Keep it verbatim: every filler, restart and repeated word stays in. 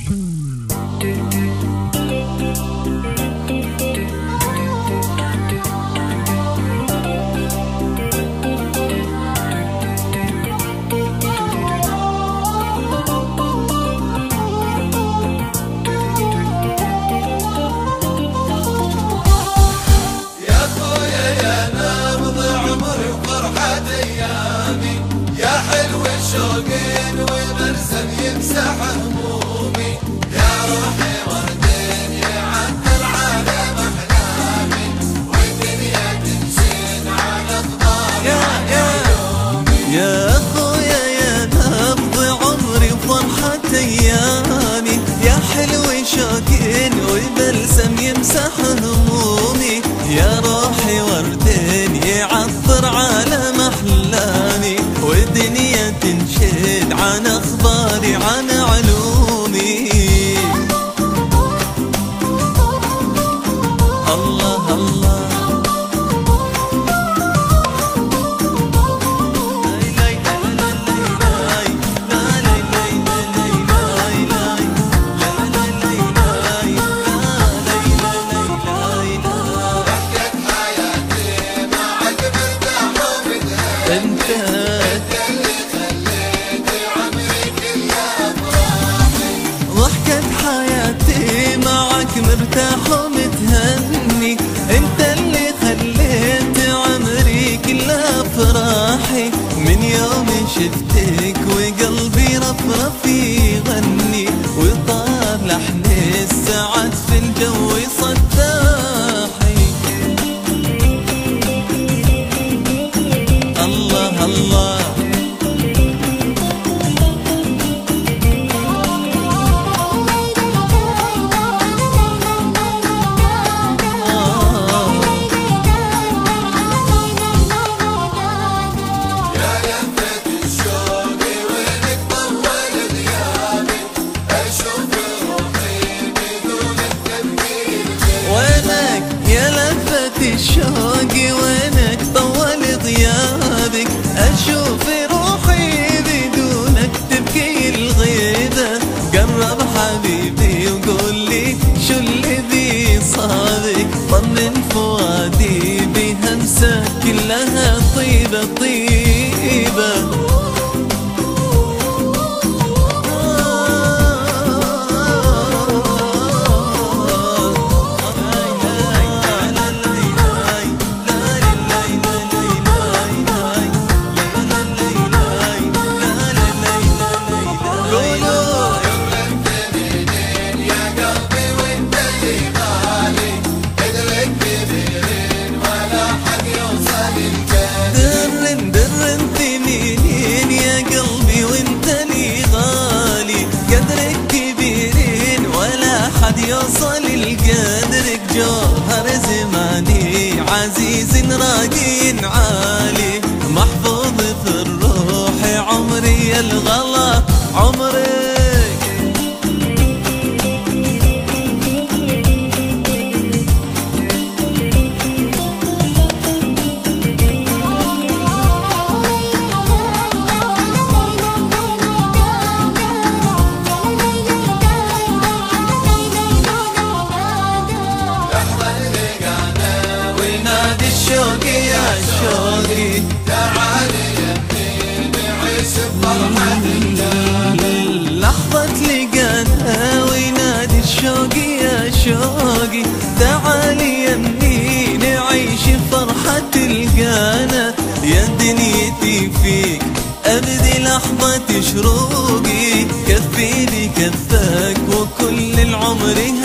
شوقين وبرسم يمسح همومي، يا روحي وردين يعطر عالم احلامي، والدنيا تنشد على اخباري وعيومي. يا اخويا يا نبض عمري وفرحة ايامي، يا حلو شوقين وبرسم يمسح همومي، يا روحي وردين يعطر عالم احلامي، والدنيا تنشد عن اخباري عن علومي. الله الله انت مرتاح ومتهني، انت اللي خليت عمري كل افراحي، من يوم شفتك وقلبي رفرف يغني، وطار لحن السعد في الجو صداحي. الله الله شوقي وينك طول غيابك، اشوف روحي بدونك تبكي الغيبة، قرب حبيبي وقول لي شو اللي ذي صابك، طمن فؤادي بهمسة كلها طيبة طيبة. يوصل القدرك جوهر زماني، عزيز راقي عالي، محفوظ في الروح عمري الغلا عمرك. شوقي يا شوقي تعالي يمي نعيش بفرحة الجنة، لحظة لقانا وينادي الشوقي يا شوقي تعالي يمي نعيش بفرحة الجنة، يا دنيتي فيك أبدي لحظة شروقي، كفي لي كفاك وكل العمر